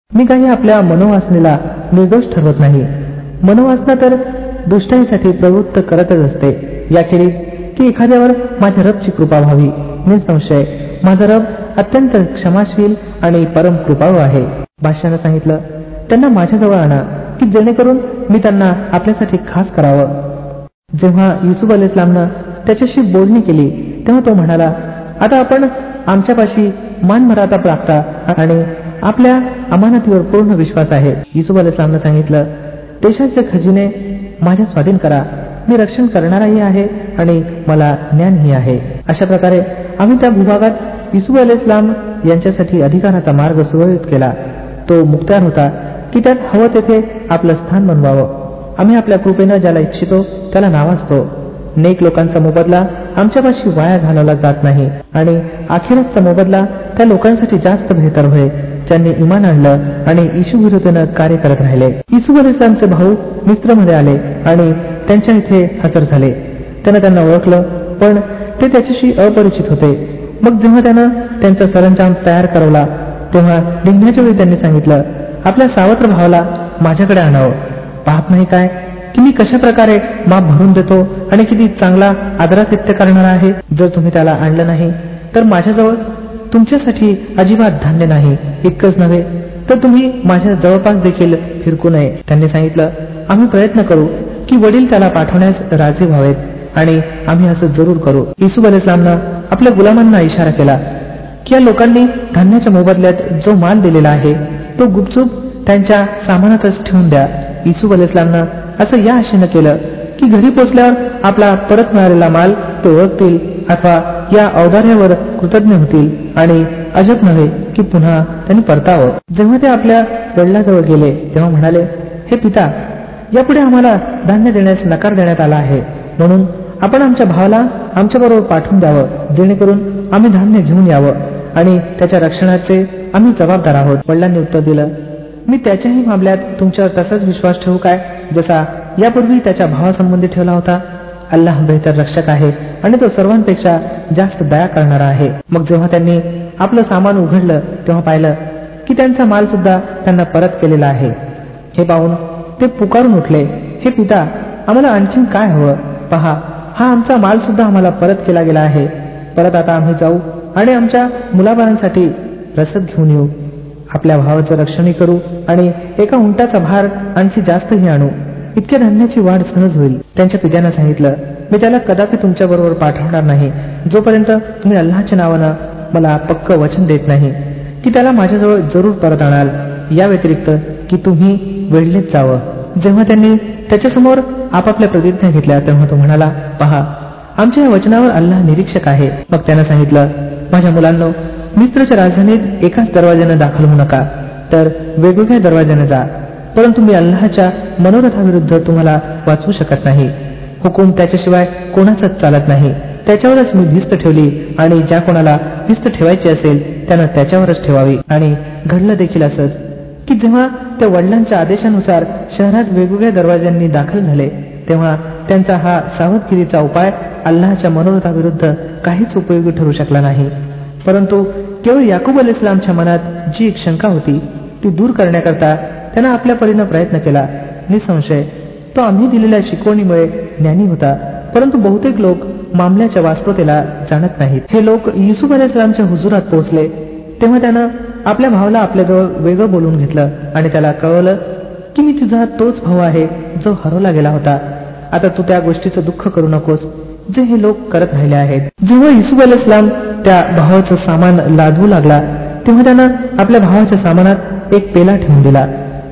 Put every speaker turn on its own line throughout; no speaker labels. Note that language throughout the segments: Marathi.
मी काही आपल्या मनोवासनेला निर्दोष ठरवत नाही. मनोवासना तर दुष्टाईसाठी प्रवृत्त करतच असते. याखेरीज की एखाद्यावर माझ्या रबची कृपा व्हावी. निसंशय माझा रब अत्यंत क्षमाशील आणि परम कृपाळू आहे. बादशाहानं सांगितलं, त्यांना माझ्याजवळ आणा की जेणेकरून मी त्यांना आपल्यासाठी खास करावं. जेव्हा युसुफ अलैहिस्सलामनं त्याच्याशी बोलणी केली तेव्हा तो म्हणाला, आता आपण आमच्यापाशी मानमराता राखता आणि आपल्या अमानतीवर पूर्ण विश्वास आहे. युसुफ अलैहिस्सलामनं सांगितलं, देशाचे खजिने माझ्या स्वाधीन करा. मी रक्षण करणाराही आहे आणि मला ज्ञानही आहे. अशा प्रकारे आम्ही त्या भूभागात युसुफ अलैहिस्सलाम यांच्यासाठी अधिकाराचा मार्ग सुरळीत केला. तो मुक्त्यार होता की त्यात हवं तेथे आपलं स्थान बनवावं. आम्ही आपल्या कृपेनं ज्याला इच्छितो त्याला नावाजतो. नेक लोकांचा मोबदला आमच्यापाशी वाया घालवला जात नाही आणि अखेरचा मोबदला त्या लोकांसाठी जास्त बेहतर होय ज्यांनी इमान आणलं आणि येशू विरुद्धनं कार्य करत राहिले. युसुफ अलैहिस्सलामचे भाऊ मिस्रमध्ये आले आणि त्यांच्या इथे हजर झाले. त्यानं त्यांना ओळखलं, पण ते त्याच्याशी अपरिचित होते. मग जेव्हा त्यानं त्यांचा सरंजाम तयार करवला तेव्हा निघण्याच्या वेळी त्यांनी सांगितलं, आपल्या सावत्र भावाला माझ्याकडे आणावं. पाहत नाही काय की मी कशा प्रकारे माप भरून देतो आणि किती चांगला आदरातिथ्य करणारा आहे. जर तुम्ही त्याला आणलं नाही तर माझ्याजवळ तुमच्यासाठी अजिबात धान्य नाही. इतकंच नव्हे तर तुम्ही माझ्या जवळपास देखील फिरकू नये. त्यांनी सांगितलं, आम्ही प्रयत्न करू की वडील त्याला पाठवण्यास राजी व्हावेत आणि आम्ही असं जरूर करू. युसुफ अलैहिस्सलामनं आपल्या गुलामांना इशारा केला की या लोकांनी धान्याच्या मोबदल्यात जो माल दिलेला आहे तो गुपचूप त्यांच्या सामानातच ठेवून द्या. युसुफ अलैहिस्सलामनं असं या आशेनं केलं की घरी पोचल्यावर आपला परत मिळालेला माल ते ओळखतील अथवा या औदार्यावर कृतज्ञ होतील आणि अजब नव्हे की पुन्हा त्यांनी परतावं. जेव्हा ते आपल्या वडिलाजवळ गेले तेव्हा म्हणाले, हे पिता, यापुढे आम्हाला धान्य देण्यास नकार देण्यात आला आहे, म्हणून आपण आमच्या भावाला आमच्याबरोबर पाठवून द्यावं जेणेकरून आम्ही धान्य घेऊन यावं आणि त्याच्या रक्षणाचे आम्ही जबाबदार आहोत. वडिलांनी उत्तर दिलं, मी त्याच्याही मामल्यात तुमच्यावर तसाच विश्वास ठेवू काय जसा यापूर्वी त्याच्या भावासंबंधी ठेवला होता. अल्लाह बेहतर रक्षक आहे आणि तो सर्वांपेक्षा जास्त दया करणारा आहे. मग जेव्हा त्यांनी आपलं सामान उघडलं तेव्हा पाहिलं की त्यांचा माल सुद्धा त्यांना परत केलेला आहे. हे पाहून ते पुकारून उठले, हे पिता, आम्हाला आणखीन काय हवं? पहा, हा आमचा माल सुद्धा आम्हाला परत केला गेला आहे. परत आता आम्ही जाऊ आणि आमच्या मुलाबाळांसाठी रसद घेऊन येऊ. आपल्या भावाचं रक्षणही करू आणि एका उंटाचा भार आणखी जास्तही आणू. इतक्या धान्याची वाढ सहज होईल. त्यांच्या पित्यानं सांगितलं, मी त्याला कदापि तुमच्या बरोबर पाठवणार नाही जोपर्यंत तुम्ही अल्लाहच्या नावानं मला पक्क वचन देत नाही की त्याला माझ्याजवळ जरूर परत आणाल, या व्यतिरिक्त की तुम्ही वेळलेच जावं. जेव्हा त्यांनी त्याच्यासमोर आपापल्या प्रतिज्ञा घेतल्या तेव्हा तो म्हणाला, पहा, आमच्या या वचनावर अल्लाह निरीक्षक आहे. मग त्यानं सांगितलं, माझ्या मुलांनो, मिस्रच्या राजधानीत एकाच दरवाज्यानं दाखल होऊ नका, तर वेगवेगळ्या दरवाज्याने जा. परंतु मी अल्लाहच्या मनोरथाविरुद्ध तुम्हाला वाचवू शकत नाही. हुकूम त्याच्याशिवाय कोणाचाच चालत नाही. त्याच्यावरच मी भिस्त ठेवली आणि ज्या कोणाला भिस्त ठेवायची असेल त्यानं त्याच्यावरच ठेवावी. आणि घडलं देखील असंच की जेव्हा त्या वडिलांच्या आदेशानुसार शहरात वेगवेगळ्या दरवाज्यांनी दाखल झाले तेव्हा त्यांचा हा सावधगिरीचा उपाय अल्लाहच्या मनोरथाविरुद्ध काहीच उपयोगी ठरू शकला नाही. परंतु केवळ याकूब अलैहिस्सलामच्या मनात जी एक शंका होती ती दूर करण्याकरता त्यानं आपल्या परीनं प्रयत्न केला. निसंशय तो आम्ही दिलेल्या शिकवणीमुळे ज्ञानी होता, परंतु बहुतेक लोक मामल्याच्या वास्तवतेला जाणत नाहीत. हे लोक युसुफ अलैहिस्सलामच्या हुजुरात पोहोचले तेव्हा त्यानं आपल्या भावाला आपल्याजवळ वेगळं बोलून घेतलं आणि त्याला कळवलं की मी तुझा तोच भाऊ आहे जो हरवला गेला होता. आता तू त्या गोष्टीचं दुःख करू नकोस जे हे लोक करत राहिले आहेत. जेव्हा युसुफ अलैहिस्सलाम त्या भावाचं सामान लादवू लागला तेव्हा त्यानं आपल्या भावाच्या सामानात एक पेला ठेवून दिला.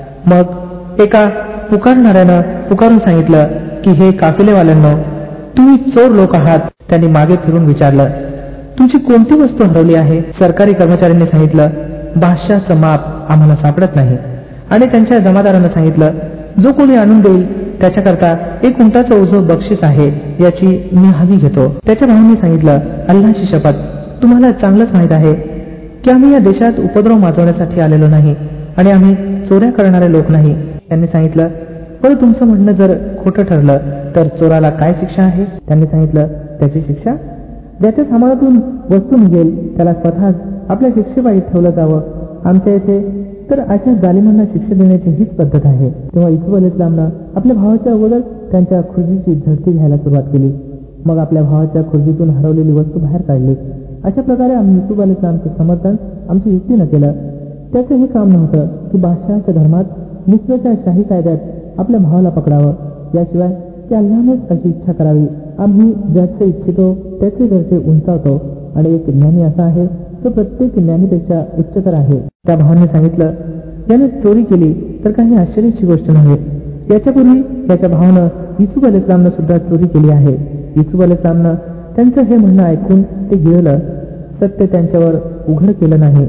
मग एका पुकारणाऱ्यानं पुकारून सांगितलं की हे काफिलेवाल्यांनो, तुम्ही चोर लोक आहात. त्यांनी मागे फिरून विचारलं, तुमची कोणती वस्तू हरवली आहे? सरकारी कर्मचाऱ्यांनी सांगितलं, बादशाहचं माप आम्हाला सापडत नाही. आणि त्यांच्या जमादारानं सांगितलं, जो कोणी आणून देईल त्याच्याकरता एक उंटाचं ओझं बक्षीस आहे, याची मी हवी घेतो. त्याच्या भावांनी सांगितलं, अल्लाहची शपथ, तुम्हाला चांगलंच माहीत आहे की आम्ही या देशात उपद्रव माजवण्यासाठी आलेलो नाही आणि आम्ही चोऱ्या करणारे लोक नाही. त्यांनी सांगितलं, पण तुमचं म्हणणं जर खोटं ठरलं तर चोराला काय शिक्षा आहे? त्यांनी सांगितलं, त्याची शिक्षा ज्याच्या सामानातून वस्तू निघेल त्याला स्वतःच आपल्या शिक्षेबाई ठेवलं जावं. आमच्या येथे तर अशा जालिमांना शिक्षा देण्याची हीच पद्धत आहे. तेव्हा युसूफ अलैहिस्सलामनं आपल्या भावाच्या अगोदर त्यांच्या खुर्जीची झडती घ्यायला सुरुवात केली. मग आपल्या भावाच्या खुर्जीतून हरवलेली वस्तू बाहेर काढली. अशा प्रकारे आम्ही युसूफ अलैहिस्सलामचे समर्थन आमची युक्तीनं केलं. त्याचं हे काम नव्हतं की बादशहाच्या धर्मात मिस्रच्या शाही कायद्यात आपल्या भावाला पकडावं, याशिवाय की अल्लाहनेच अशी इच्छा करावी. आम्ही ज्याचे इच्छितो त्याचे दर्जे उंचावतो आणि एक ज्ञानी असा आहे तो प्रत्येक ज्ञानीपेक्षा उच्चतर आहे. त्या भावाने सांगितलं, याने चोरी केली तर काही आश्चर्याची गोष्ट नव्हे. याच्यापूर्वी याच्या भावानं युसूफ अलैहिस्सलामनं सुद्धा चोरी केली आहे. युसूफ अलैहिस्सलामनं त्यांचं हे म्हणणं ऐकून ते गिळलं. सत्य त्यांच्यावर उघड केलं नाही.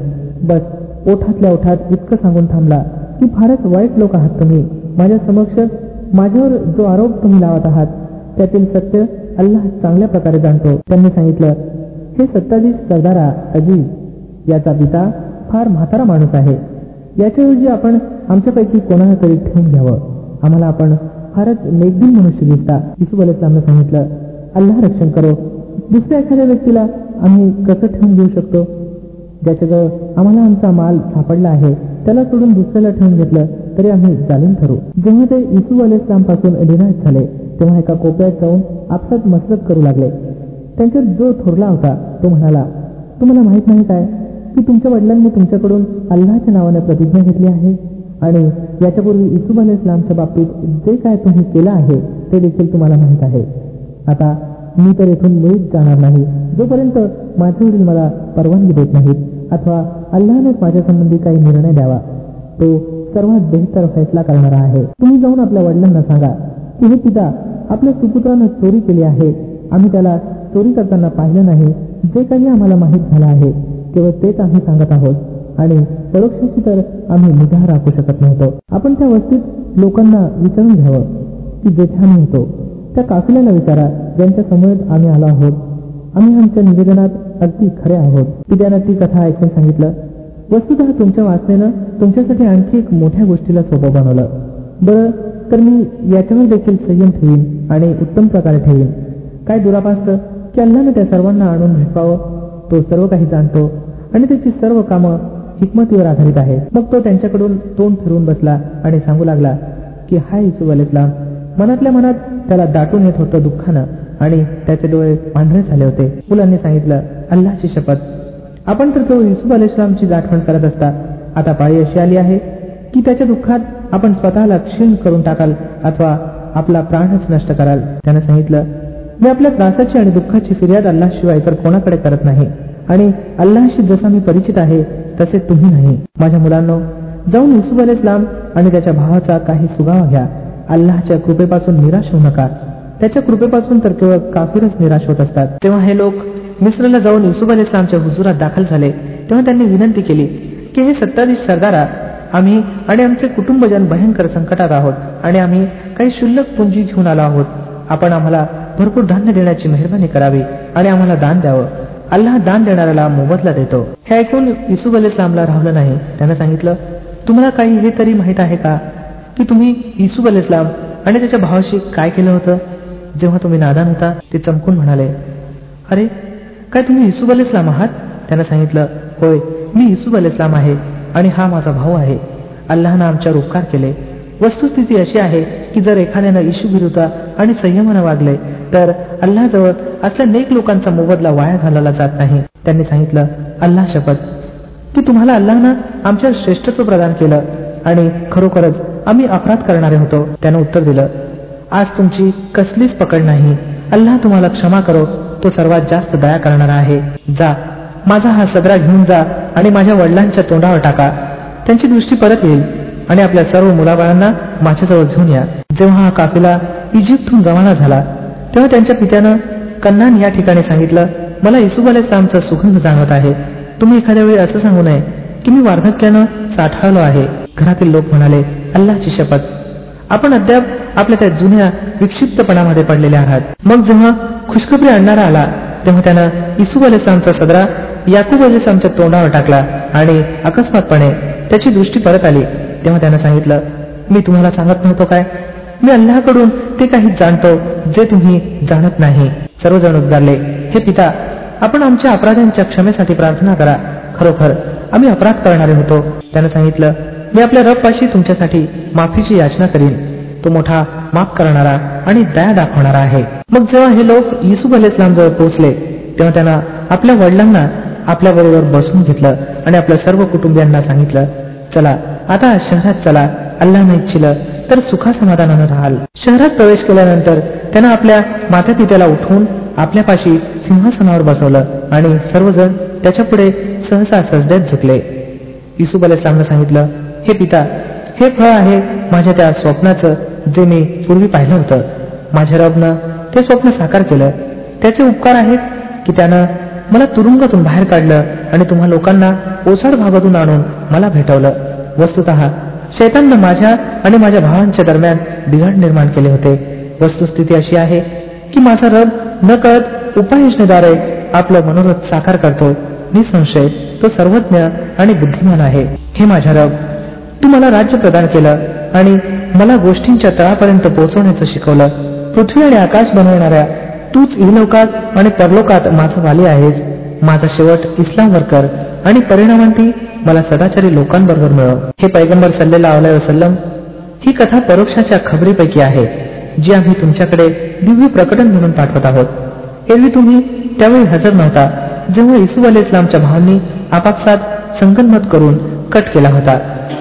बस ओठातल्या ओठात इतकं सांगून थांबला की फारच वाईट लोक आहात तुम्ही. माझ्या समक्ष माझ्यावर जो आरोप तुम्ही लावत आहात त्यातील सत्य अल्लाह चांगल्या प्रकारे जाणतो. त्यांनी सांगितलं, हे सत्ताधीश सरदारा अजीज, याचा पिता फार म्हातारा माणूस आहे. याच्याऐवजी आपण आमच्यापैकी कोणाला तरी ठेवून घ्यावं. आम्हाला आपण फारच नेकदिल मनुष्य दिसता. युसूफ अलैहिस्सलामनं सांगितलं, अल्लाह रक्षण करो. दुसऱ्या एखाद्या व्यक्तीला आम्ही कसं ठेवून घेऊ शकतो? ज्याच्याजवळ आम्हाला आमचा माल सापडला आहे त्याला सोडून दुसऱ्याला ठेवून घेतलं तरी आम्ही जालिम ठरू. जेव्हा ते युसूफ अलैहिस्सलामपासून निराश झाले तेव्हा एका कोपऱ्यात जाऊन आपसात मसलत करू लागले. त्यांच्यात जो थोरला होता तो म्हणाला, तुम्हाला माहित नाही काय की तुमच्या वडिलांनी तुमच्याकडून अल्लाहच्या नावाने प्रतिज्ञा घेतली आहे आणि याच्यापूर्वी युसूफ अलैहिस्सलामच्या बाबतीत जे काय तुम्ही केलं आहे ते देखील तुम्हाला माहीत आहे. आता मी तर इथून मुळीच जाणार नाही जोपर्यंत माझे वडील मला परवानगी देत नाहीत अथवा अल्लाहनेच माझ्या संबंधी काही निर्णय द्यावा. तो सर्वात बेहतर फैसला करणारा आहे. तुम्ही जाऊन आपल्या वडिलांना सांगा की हे पिता, आपल्या सुपुत्रानं चोरी केली आहे. आम्ही त्याला चोरी करताना पाहिलं नाही. जे काही आम्हाला माहीत झालं आहे केवळ तेच आम्ही सांगत आहोत आणि परोक्षाची तर आम्ही निगाह राखू शकत नव्हतो. आपण त्या वस्तीत लोकांना विचारून घ्यावं की जेथे आम्ही होतो त्या काफिल्याला विचारा ज्यांच्या समोर आम्ही आलो आहोत. आम्ही आमच्या निवेदनात अगदी खरे आहोत. पित्यानं ती कथा ऐकून सांगितलं, वस्तुतः तुमच्या वासनेनं तुमच्यासाठी आणखी एक मोठ्या गोष्टीला सोपं बनवलं. बरं, तर मी याच्यावर देखील संयम ठेवीन आणि उत्तम प्रकारे ठेवीन. काय दुरापास्त की अल्लाहने त्या सर्वांना आणून भेटवावं. तो सर्व काही जाणतो आणि त्याची सर्व कामं हिकमतीवर आधारित आहे. मग तो त्यांच्याकडून तोंड फिरवून बसला आणि सांगू लागला की हाय युसूफ अलैहिस्सलाम. मनातल्या मनात त्याला दाटून येत होतं दुःखानं आणि त्याचे डोळे पांढरे झाले होते. मुलांनी सांगितलं, अल्लाहची शपथ, आपण तर तो युसूफ अलैहिस्सलामची आठवण करत असता. आता पाळी अशी आली आहे की त्याच्या दुःखात आपण स्वतःला क्षीण करून टाकाल अथवा आपला प्राणच नष्ट कराल. त्यानं सांगितलं, मी आपल्या त्रासाची आणि दुःखाची फिर्याद अल्लाहशिवाय इतर कोणाकडे करत नाही आणि अल्लाहशी जसा मी परिचित आहे तसे तुम्ही नाही. माझ्या मुलांनो, जाऊन युसूफ अलैहिस्सलाम आणि त्याच्या भावाचा काही सुगावा घ्या. अल्लाहच्या कृपेपासून निराश होऊ नका. त्याच्या कृपेपासून तर केवळ काफिरच निराश होत असतात. तेव्हा हे लोक मिस्रला जाऊन युसूफ अलैहिस्सलामच्या हुजुरात दाखल झाले. तेव्हा त्यांनी विनंती केली की हे सत्ताधीश सरदारा, आम्ही आणि आमचे कुटुंबजन भयंकर संकटात आहोत आणि आम्ही काही क्षुल्लक पुंजी घेऊन आलो आहोत. आपण आम्हाला भरपूर धान्य देण्याची मेहरबानी करावी आणि आम्हाला दान द्यावं. अल्लाह दान देणाऱ्याला मोबदला देतो. हे ऐकून युसूफ अलैहिस्सलामला राहवलं नाही. त्यानं सांगितलं, तुम्हाला काही हे तरी माहीत आहे का की तुम्ही युसूफ अलैहिस्सलाम आणि त्याच्या भावाशी काय केलं होतं जेव्हा तुम्ही नादान होता? ते चमकून म्हणाले, अरे, काय तुम्ही युसूफ अलैहिस्सलाम आहात? त्यानं सांगितलं, होय, मी युसूफ अलैहिस्सलाम आहे आणि हा माझा भाऊ आहे. अल्लाहनं आमच्यावर उपकार केले. वस्तुस्थिती अशी आहे की जर एखाद्यानं ईशुभिरुता आणि संयमानं वागले तर अल्लाहजवळ असल्या नेक लोकांचा मोबदला वाया घालवला जात नाही. त्यांनी सांगितलं, अल्लाह शपथ, की तुम्हाला अल्लाहनं आमच्यावर श्रेष्ठत्व प्रदान केलं आणि खरोखरच आम्ही अपराध करणारे होतो. त्यानं उत्तर दिलं, आज तुमची कसलीच पकड नाही. अल्लाह तुम्हाला क्षमा करो, तो सर्वात जास्त दया करणारा आहे. जा, माझा हा सदरा घेऊन जा आणि माझ्या वडिलांच्या तोंडावर टाका. त्यांची दृष्टी परत येईल आणि आपल्या सर्व मुलाबाळांना माझ्याजवळ घेऊन या. जेव्हा हा काफिला इजिप्तहून रवाना झाला तेव्हा त्यांच्या पित्यानं कन्नान या ठिकाणी सांगितलं, मला युसूफ अलैहिस्सलामचा सुगंध जाणवत आहे. तुम्ही एखाद्या वेळी असं सांगू नये की मी वार्धक्यानं साठाळलो आहे. घरातील लोक म्हणाले, अल्लाहची शपथ, आपण अद्याप आपल्या त्या जुन्या विक्षिप्तपणामध्ये पडलेले आहात. मग जेव्हा खुशखबरी आणणारा आला तेव्हा त्यानं युसूफ अलैहिस्सलामचा सदरा याकूब अलैहिस्सलामच्या तोंडावर टाकला आणि अकस्मातपणे त्याची दृष्टी परत आली. तेव्हा त्यानं सांगितलं, मी तुम्हाला सांगत नव्हतो काय, मी अल्लाहकडून ते काही जाणतो जे तुम्ही जाणत नाही. सर्वजण उद्गारले, हे पिता, आपण आमच्या अपराधांच्या क्षमेसाठी प्रार्थना करा. खरोखर आम्ही अपराध करणारे होतो. त्यानं सांगितलं, मी आपल्या रबपाशी तुमच्यासाठी माफीची याचना करीन. तो मोठा माफ करणारा आणि दया दाखवणारा आहे. मग जेव्हा हे लोक युसूफ अलैहिस्सलाम जवळ पोहोचले तेव्हा त्यांना आपल्या वडिलांना आपल्याबरोबर बसवून घेतलं आणि आपल्या सर्व कुटुंबियांना सांगितलं, चला आता शहरात चला, अल्लाहने इच्छिलं तर सुखासमाधानानं राहाल. शहरात प्रवेश केल्यानंतर त्यांना आपल्या मातापित्याला उठवून आपल्यापाशी सिंहासनावर बसवलं आणि सर्वजण त्याच्या पुढे सहसा सजद्यात झुकले. युसूफ अलैहिस्सलामने सांगितलं, हे पिता, हे फळ आहे माझ्या त्या स्वप्नाचं जे मी पूर्वी पाहिलं होतं. माझ्या रबनं ते स्वप्न साकार केलं. त्याचे उपकार आहेत की त्यानं मला तुरुंगातून बाहेर काढलं आणि तुम्हा लोकांना ओसाड भागातून आणून मला भेटवलं. वस्तुतः शैताननं माझ्या आणि माझ्या भावांच्या दरम्यान बिघाड निर्माण केले होते. वस्तुस्थिती अशी आहे की माझा रब न कळत उपाययोजनेद्वारे आपलं मनोरथ साकार करतो. निसंशय तो सर्वज्ञ आणि बुद्धिमान आहे. हे माझ्या रब, तू मला राज्य प्रदान केलं आणि मला गोष्टींच्या तळापर्यंत पोहोचवण्याचं शिकवलं. पृथ्वी आणि आकाश बनवणाऱ्या तूच इहलोकात आणि परलोकात माझा वाली आहेस. माझा शेवट इस्लामवर कर आणि परिणामांती मला सदाचारी लोकांबरोबर मिळव. हे पैगंबर सल्लल्लाहु अलैहि वसल्लम, ही कथा परोक्षाच्या खबरीपैकी आहे जी आम्ही तुमच्याकडे दिव्य प्रकटन म्हणून पाठवत आहोत. एरवी तुम्ही त्यावेळी हजर नव्हता जेव्हा युसूफ अलैहिस्सलामच्या भावांनी आपापसात संगनमत करून कट केला होता.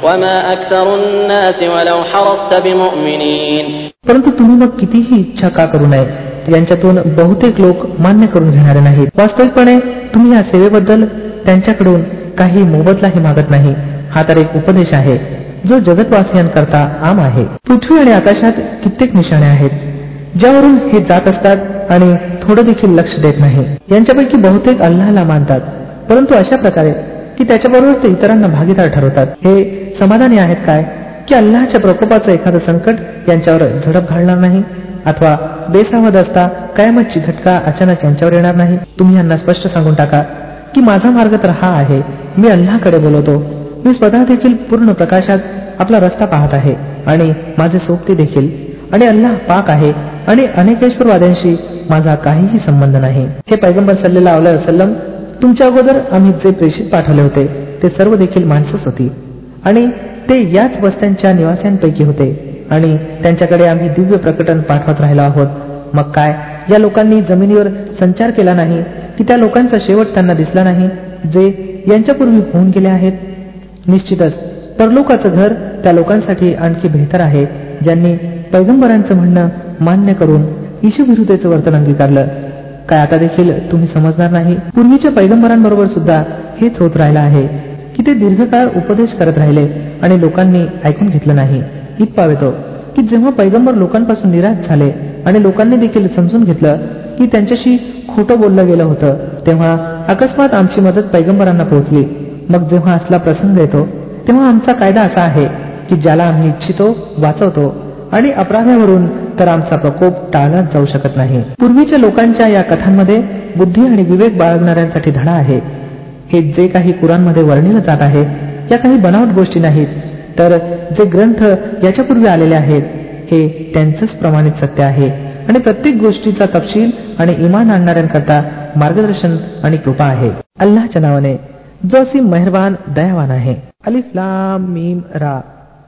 परंतु तुम्ही मग कितीही इच्छा का करू नये, यांच्यातून बहुतेक लोक मान्य करून घेणारे नाहीत. वास्तविकपणे तुम्ही या सेवेबद्दल त्यांच्याकडून काही मोबदलाही मागत नाही. हा तर एक उपदेश आहे जो जगतवासियांकरता आम आहे. पृथ्वी आणि आकाशात कित्येक निशाणे आहेत ज्यावरून हे जात असतात आणि थोडं देखील लक्ष देत नाही. यांच्यापैकी बहुतेक अल्लाहला मानतात, परंतु अशा प्रकारे की त्याच्याबरोबर ते इतरांना भागीदार ठरवतात. हे समाधानी आहेत काय की अल्लाहच्या प्रकोपाचं एखादं संकट यांच्यावर झडप घालणार नाही अथवा बेसावध असता कयामतची घटका अचानक यांच्यावर येणार नाही. तुम्ही यांना स्पष्ट सांगून टाका की माझा मार्ग तर हा आहे, मी अल्लाहकडे बोलवतो. मी स्वतः देखील पूर्ण प्रकाशात आपला रस्ता पाहत आहे आणि माझे सोबती देखील, आणि अल्लाह पाक आहे आणि अनेकेश्वरवाद्यांशी माझा काहीही संबंध नाही. हे पैगंबर सल्लल्लाहु अलैहि वसल्लम, तुमच्या अगोदर आम्ही जे प्रेषित पाठवले होते ते सर्व देखील माणसंच होती आणि ते याच वस्त्यांच्या निवासियांपैकी होते आणि त्यांच्याकडे आम्ही दिव्य प्रकटन पाठवत राहिलो आहोत. मग काय या लोकांनी जमिनीवर संचार केला नाही की त्या लोकांचा शेवट त्यांना दिसला नाही जे यांच्यापूर्वी होऊन गेले आहेत. निश्चितच परलोकाचं घर त्या लोकांसाठी आणखी बेहतर आहे ज्यांनी पैगंबरांचं म्हणणं मान्य करून ईशविरुद्धतेचं वर्तन अंगीकारलं. काय आता देखील तुम्ही समजणार नाही? पूर्वीच्या पैगंबरांबरोबर सुद्धा हेच होत राहिलं आहे की ते दीर्घकाळ उपदेश करत राहिले आणि लोकांनी ऐकून घेतलं नाही. इतपा येतो की जेव्हा पैगंबर लोकांपासून निराश झाले आणि लोकांनी देखील समजून घेतलं की त्यांच्याशी खोटं बोललं गेलं होतं, तेव्हा अकस्मात आमची मदत पैगंबरांना पोहोचली. मग जेव्हा असला प्रसंग येतो तेव्हा आमचा कायदा असा आहे की ज्याला आम्ही इच्छितो वाचवतो आणि अपराध्यावरून तर आमचा प्रकोप टाळलाच जाऊ शकत नाही. पूर्वीच्या लोकांच्या या कथांमध्ये बुद्धी आणि विवेक बाळगणाऱ्यांसाठी धडा आहे. हे जे काही कुराणमध्ये वर्णिलं जात आहे या काही बनावट गोष्टी नाहीत, तर जे ग्रंथ याच्यापूर्वी आलेले आहेत हे त्यांचंच प्रमाणित सत्य आहे आणि प्रत्येक गोष्टीचा तपशील आणि इमान आणणाऱ्यांकरता मार्गदर्शन आणि कृपा आहे. अल्लाहच्या नावाने जो असीम मेहरबान दयावान आहे. अलिफ लाम मीम रा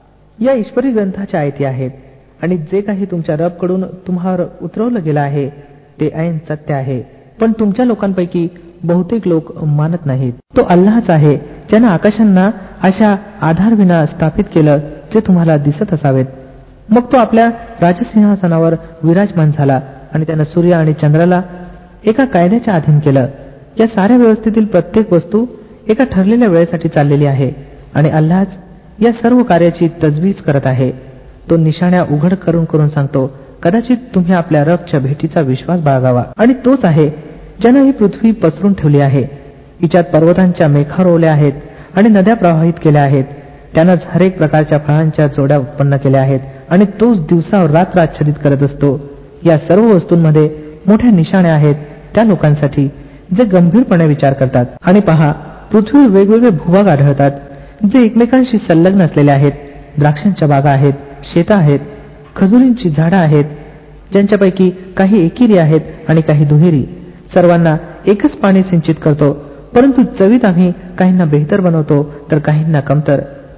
या ईश्वरी ग्रंथाच्या आयती आहेत आणि जे काही तुमच्या रबकडून तुम्हावर उतरवलं गेलं आहे ते ऐन सत्य आहे, पण तुमच्या लोकांपैकी बहुतेक लोक मानत नाहीत. तो अल्लाहच आहे ज्यानं आकाशांना अशा आधारविना स्थापित केलं जे तुम्हाला दिसत असावेत. मग तो आपल्या राजसिंहासनावर विराजमान झाला आणि त्यानं सूर्य आणि चंद्राला एका कायद्याच्या अधीन केलं. या साऱ्या व्यवस्थेतील प्रत्येक वस्तू एका ठरलेल्या वेळेसाठी चाललेली आहे आणि अल्लाहच या सर्व कार्याची तजवीज करत आहे. तो निशाण्या उघड करून करून सांगतो. कदाचित तुम्ही आपल्या रबच्या भेटीचा विश्वास बाळगावा. आणि तोच आहे ज्यानं ही पृथ्वी पसरून ठेवली आहे. हिच्यात पर्वतांच्या मेखा रोवल्या आहेत आणि नद्या प्रवाहित केल्या आहेत. त्यानंच हरेक प्रकारच्या फळांच्या जोड्या उत्पन्न केल्या आहेत आणि तोच दिवसावर रात्र आच्छादित करत असतो. या सर्व वस्तूंमध्ये मोठ्या निशाण्या आहेत त्या लोकांसाठी जे गंभीरपणे विचार करतात. आणि पहा, पृथ्वीवर वेगवेगळे भूभाग आढळतात जे एकमेकांशी संलग्न असलेले आहेत. द्राक्षांच्या बागा आहेत, शेतं आहेत, खजुरींची झाडं आहेत ज्यांच्यापैकी काही एकेरी आहेत आणि काही दुहेरी. सर्वांना एकच पाणी सिंचित करतो, परंतु चवीत आम्ही काहींना बेहतर बनवतो तर काहींना कमतर.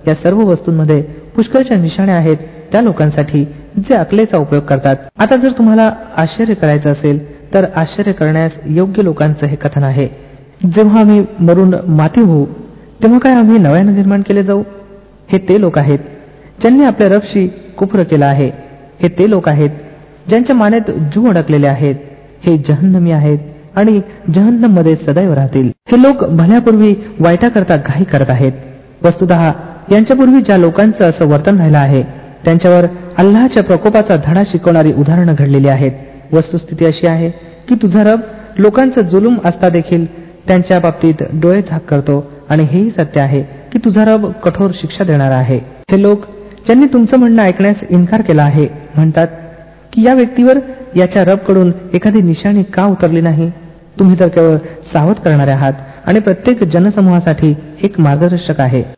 या सर्व वस्तूंमध्ये पुष्कळच्या निशाण्या आहेत त्या लोकांसाठी जे अकलेचा उपयोग करतात. आता जर तुम्हाला आश्चर्य करायचं असेल तर आश्चर्य करण्यास योग्य लोकांचं हे कथन आहे, जेव्हा आम्ही मरून माती होऊ तेव्हा काय आम्ही नव्याने निर्माण केले जाऊ. हे ते लोक आहेत ज्यांनी आपल्या रबशी कुफ्र केला आहे. हे ते लोक आहेत ज्यांच्या मानेत जू अडकलेले आहेत. हे जहन्नमी आहेत आणि जहन्नम मध्ये सदैव राहतील. हे लोक भल्यापूर्वी वाईटाकरता घाई करत आहेत. वस्तुतः यांच्यापूर्वी ज्या लोकांचं असं वर्तन राहिलं आहे त्यांच्यावर अल्लाहच्या प्रकोपाचा धडा शिकवणारी उदाहरणं घडलेली आहेत. वस्तुस्थिती अशी आहे की तुझा रब लोकांचं जुलूम असता देखील त्यांच्या बाबतीत डोळे झाक करतो आणि हेही सत्य आहे की तुझा रब कठोर शिक्षा देणारा आहे. हे लोक ज्यांनी तुमचं म्हणणं ऐकण्यास इन्कार केला आहे म्हणतात की या व्यक्तीवर याच्या रबकडून एखादी निशाणी का उतरली नाही. तुम्ही तर केवळ सावध करणारे आहात आणि प्रत्येक जनसमूहासाठी एक मार्गदर्शक आहे.